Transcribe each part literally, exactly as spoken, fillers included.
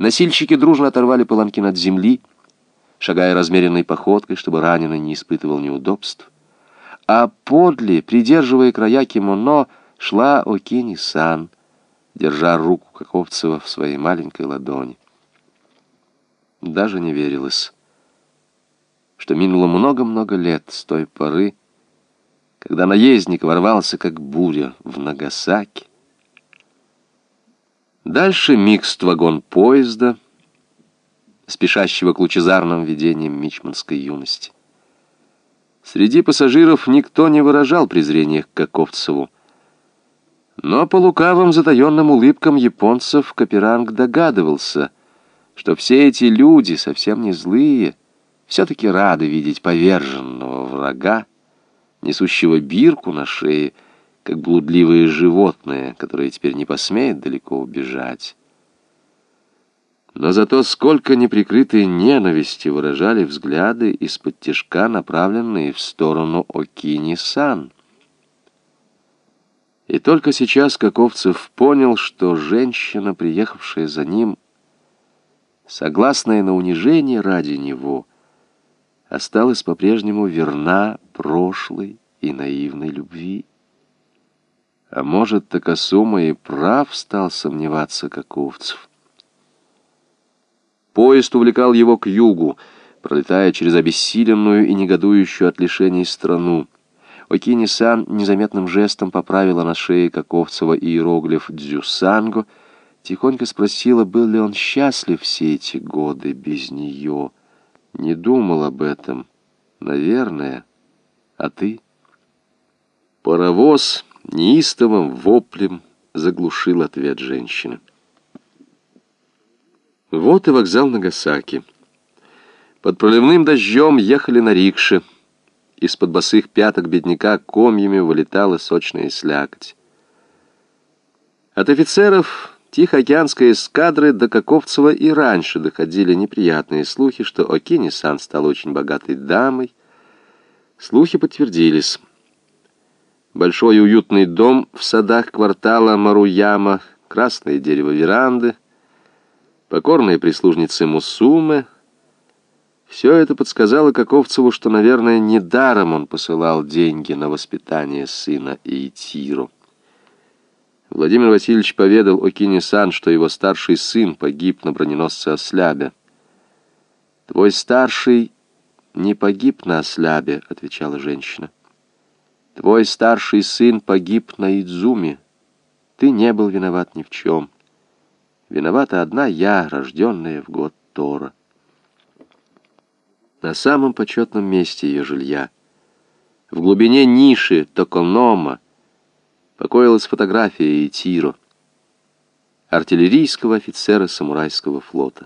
Носильщики дружно оторвали паланкин от земли, шагая размеренной походкой, чтобы раненый не испытывал неудобств. А подле, придерживая края кимоно, шла Окини-сан, держа руку Каковцева в своей маленькой ладони. Даже не верилось, что минуло много-много лет с той поры, когда наездник ворвался, как буря, в Нагасаки. Дальше микст вагон поезда, спешащего к лучезарным видениям мичманской юности. Среди пассажиров никто не выражал презрения к Каковцеву, но по лукавым затаенным улыбкам японцев Каперанг догадывался, что все эти люди, совсем не злые, все-таки рады видеть поверженного врага, несущего бирку на шее, как блудливое животное, которое теперь не посмеет далеко убежать. Но зато сколько неприкрытой ненависти выражали взгляды из-под тишка, направленные в сторону Окини-сан. И только сейчас Каковцев понял, что женщина, приехавшая за ним, согласная на унижение ради него, осталась по-прежнему верна прошлой и наивной любви. А может, Такасума и прав, стал сомневаться Каковцев. Поезд увлекал его к югу, пролетая через обессиленную и негодующую от лишений страну. Окини-сан незаметным жестом поправила на шее Каковцева иероглиф «Дзюсанго», тихонько спросила, был ли он счастлив все эти годы без нее. Не думал об этом, наверное. А ты? Паровоз неистовым воплем заглушил ответ женщины. Вот и вокзал Нагасаки. Под проливным дождем ехали на рикше. Из-под босых пяток бедняка комьями вылетала сочная слякоть. От офицеров Тихоокеанской эскадры до Каковцева и раньше доходили неприятные слухи, что Окини-сан стала очень богатой дамой. Слухи подтвердились. Большой уютный дом в садах квартала Маруяма, красное дерево веранды, покорные прислужницы Мусуме. Все это подсказало Каковцеву, что, наверное, недаром он посылал деньги на воспитание сына Иитиро. Владимир Васильевич поведал Окини-сан, что его старший сын погиб на броненосце Ослябе. «Твой старший не погиб на Ослябе», — отвечала женщина. «Твой старший сын погиб на Идзуме. Ты не был виноват ни в чем. Виновата одна я, рожденная в год Тора». На самом почетном месте ее жилья, в глубине ниши Токонома, покоилась фотография Иитиро, артиллерийского офицера самурайского флота.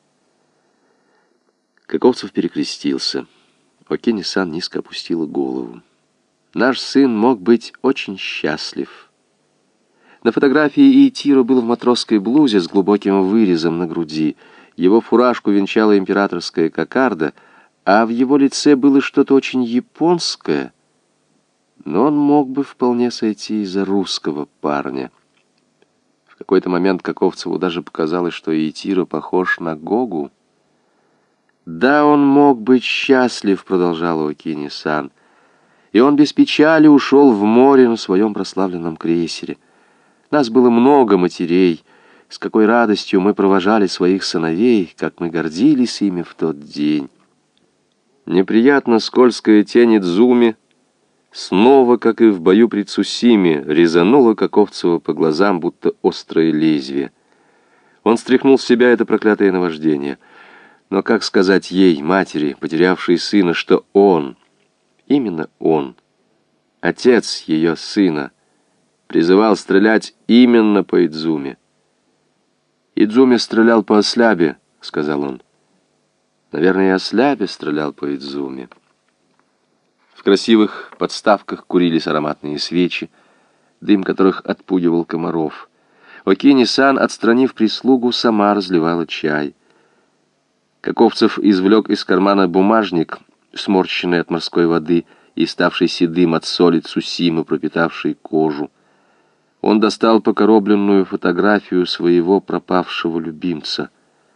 Каковцев перекрестился. Окини-сан низко опустила голову. «Наш сын мог быть очень счастлив». На фотографии Иитиро был в матросской блузе с глубоким вырезом на груди. Его фуражку венчала императорская кокарда, а в его лице было что-то очень японское, но он мог бы вполне сойти за русского парня. В какой-то момент Каковцеву даже показалось, что Иитиро похож на Гогу. «Да, он мог быть счастлив», — продолжала Окини-сан, «и он без печали ушел в море на своем прославленном крейсере. Нас было много матерей, с какой радостью мы провожали своих сыновей, как мы гордились ими в тот день». Неприятно скользкая тень Идзуми снова, как и в бою при Цусиме, резанула Каковцева по глазам, будто острое лезвие. Он стряхнул с себя это проклятое наваждение. Но как сказать ей, матери, потерявшей сына, что он, именно он, отец ее сына, призывал стрелять именно по Идзуме? «Идзуми стрелял по Ослябе», — сказал он. «Наверное, и Ослябе стрелял по Идзуме». В красивых подставках курились ароматные свечи, дым которых отпугивал комаров. Окини-сан, отстранив прислугу, сама разливала чай. Каковцев извлек из кармана бумажник, сморщенный от морской воды и ставший седым от соли Цусимы, пропитавшей кожу. Он достал покоробленную фотографию своего пропавшего любимца.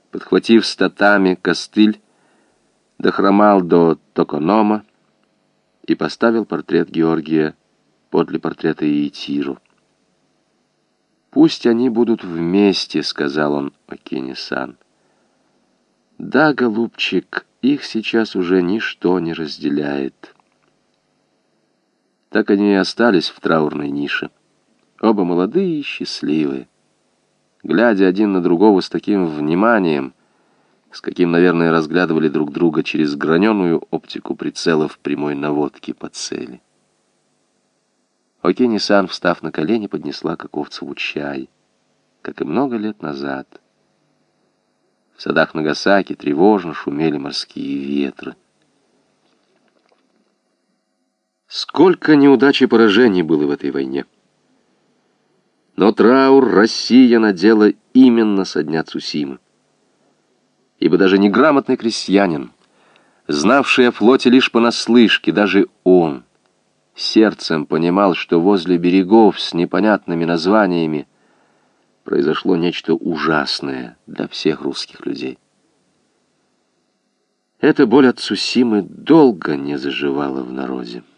подхватив с татами костыль, дохромал до Токонома и поставил портрет Георгия подле портрета Иетиру. «Пусть они будут вместе», — сказал он Окини-сан. «Да, голубчик, их сейчас уже ничто не разделяет». Так они и остались в траурной нише. Оба молодые и счастливые, глядя один на другого с таким вниманием, с каким, наверное, разглядывали друг друга через граненую оптику прицелов прямой наводки по цели. Окини-сан, встав на колени, поднесла Каковцеву чай, как и много лет назад. В садах Нагасаки тревожно шумели морские ветры. Сколько неудач и поражений было в этой войне. Но траур Россия надела именно со дня Цусимы. Ибо даже неграмотный крестьянин, знавший о флоте лишь понаслышке, даже он сердцем понимал, что возле берегов с непонятными названиями произошло нечто ужасное для всех русских людей. Эта боль от Цусимы долго не заживала в народе.